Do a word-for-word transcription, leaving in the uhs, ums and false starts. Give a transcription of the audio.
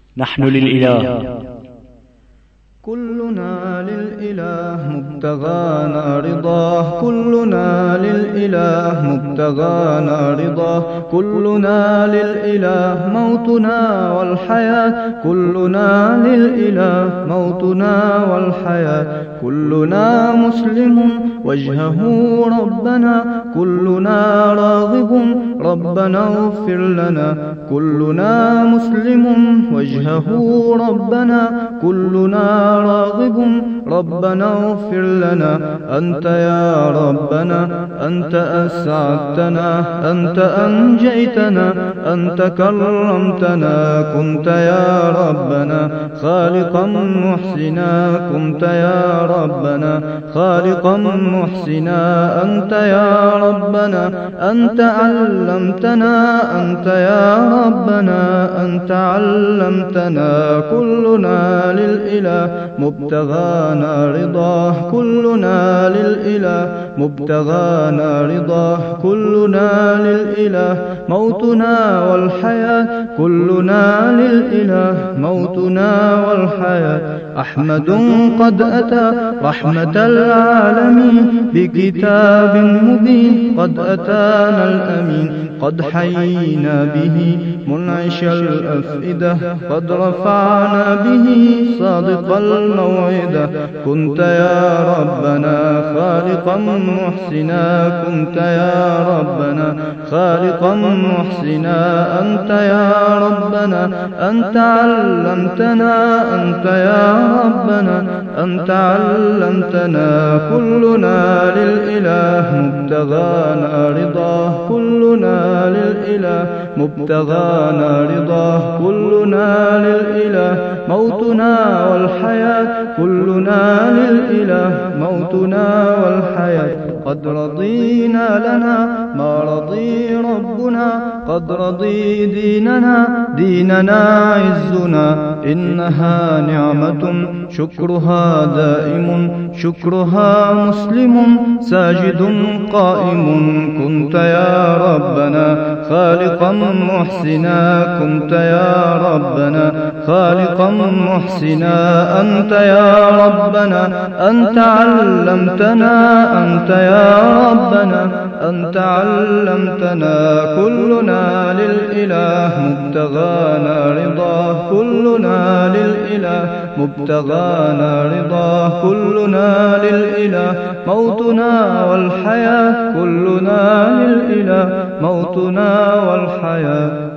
نحن للإله. كلنا للإله مبتغانا رضاه، كلنا للإله مبتغانا رضاه، كلنا للإله موتنا والحياة، كلنا للإله موتنا والحياة، كلنا مسلم وجهه ربنا، كلنا راغب ربنا اغفر لنا، كلنا مسلم وجهه ربنا، كلنا راغب ربنا اغفر لنا. أنت يا ربنا أنت أسعدتنا، أنت أنجيتنا، أنت كرمتنا، كنت يا ربنا خالقا محسنا، كنت يا ربنا خالقا محسنا. أنت يا ربنا أنت علمتنا، أنت يا ربنا أنت علمتنا. كلنا للإله مبتغانا رضاه، كلنا للإله مبتغانا رضاه، كلنا للإله موتنا والحياة، كلنا للإله موتنا والحياة. أحمد قد أتى رحمة العالمين بكتاب مبين، قد أتانا الأمين، قد حيينا به منعش الأفئدة، قد رفعنا به صادق الموعدة. كنت يا ربنا خالقا محسنا، كنت يا ربنا خالقا محسنا. أنت يا ربنا أنت علمتنا، أنت يا ربنا أنت علمتنا. كلنا للإله مبتغانا رضاه، كلنا للإله مبتغانا رضاه، كلنا للإله موتنا والحياة، كلنا للإله موتنا والحياة. قد رضينا لنا ما رضي ربنا، قد رضي ديننا ديننا عزنا. إنها نعمة شكرها دائم، شكرها مسلم ساجد قائم. كنت يا ربنا خالقا محسنا، كنت يا ربنا خالقا محسنا. أنت يا ربنا أنت علمتنا، أنت يا ربنا أنت علمتنا. كلنا للإله مبتغانا رضاه، كلنا للإله مبتغانا رضاه، كلنا للإله موتنا والحياة، كلنا للإله موتنا والحياة.